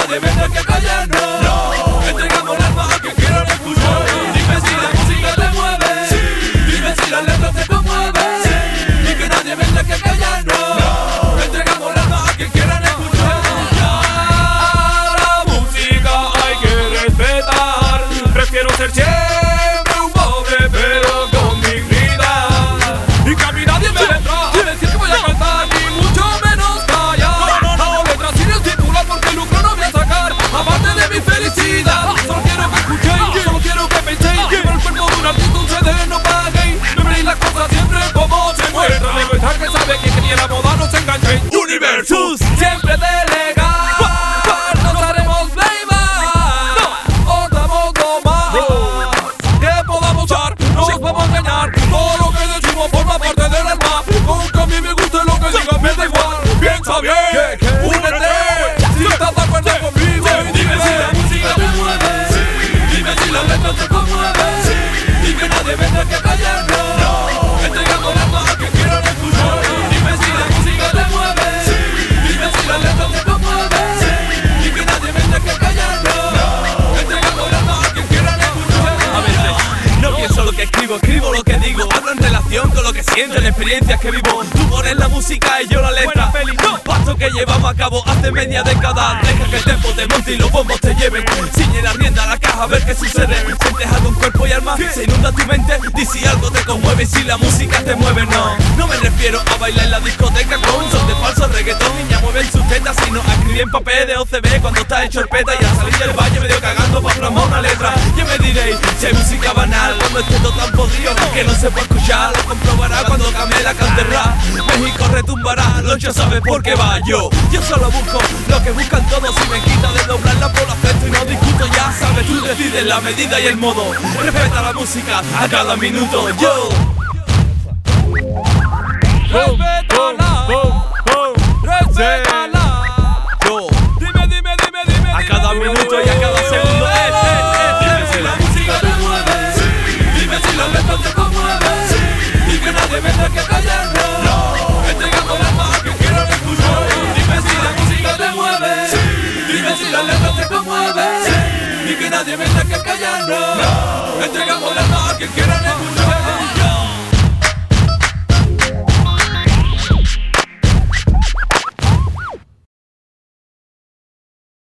nadie me tenga que callar, no. Entregamos el alma a quien quieran escuchar. Dime si la música te mueve, dime si las letras te conmueven, y que nadie me tenga que callar, no. Entregamos el alma a quien quieran escuchar. La música hay que respetar. Prefiero ser siempre un pobre pero con dignidad, y que a mí nadie me vendrá a decir que voy a cantar, ni mucho menos callar. No, letras sin estimular porque el lucro no voy a sacar, aparte de mi felicidad. Solo quiero que escuchéis, solo quiero que penséis, que por el cuerpo de un artista un CD no paguéis. Me veréis las cosas siempre como se muestran, demuestrar que sabe que tenía la moda, no se enganchéis. Universus siempre delegar, nos haremos playback, os damos lo más que podamos usar, no os vamos a engañar. Todo lo que decimos forma parte del alma, aunque a mí me guste lo que digan me da igual. Piensa bien, únete si estás de acuerdo conmigo. Dime si la música te mueve, dime si las letras te conmueven, y que nadie me tenga que callar, no. Entregamos el alma a quien quieran escuchar. Dime si la música te mueve, dime si las letras te conmueven, y que nadie me tenga que callar, no. Entregamos el alma a quien quieran escuchar. A veces no pienso lo que escribo, escribo lo que digo. Hablo en relación con lo que siento, en experiencias que vivo. Tú pones la música y yo la letra. Paso que llevamos a cabo hace media década. Deja que el tempo te monte y los bombos te lleven. Ciñe la rienda a la caja a ver qué sucede. Sientes algo en cuerpo y alma, se inunda tu mente. Di si algo te conmueve, si la música te mueve, no. No me refiero a bailar en la discoteca con son de falso reggaetón. Niña mueven sus tetas, sino a escribir en papel de OCB cuando está hecho el peta. Y al salir del baño medio cagando pa' plasmar una letra. Ya me diréis, si hay música banal, cuando esté todo tan podrido que no se puede escuchar. Lo comprobará cuando cambie la canterra. México retumbará, Loncho sabe por qué va. Yo solo busco lo que buscan todos, y me quita de doblarla por afecto y no discuto. Ya sabes, tú decides la medida y el modo. Respeta la música a cada minuto. Yo respétala, respétala. Yo dime a cada minuto y a cada segundo. Dime si la música te mueve, dime si las letras te conmueven, y que nadie me tenga que callar, no. Entregamos el alma a quien quieran escuchar. Dime si la música te mueve, dime si las letras te conmueven, y que nadie me tenga que callar, no. Entregamos el alma a quien quieran escuchar.